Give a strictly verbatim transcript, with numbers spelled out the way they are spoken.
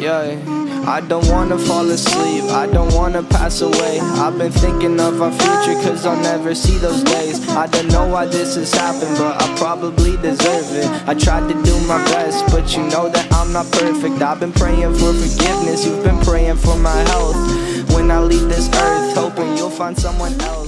Yeah, I don't wanna fall asleep, I don't wanna pass away. I've been thinking of our future cause I'll never see those days. I don't know why this has happened, but I probably deserve it. I tried to do my best, but you know that I'm not perfect. I've been praying for forgiveness, you've been praying for my health. When I leave this earth, hoping you'll find someone else.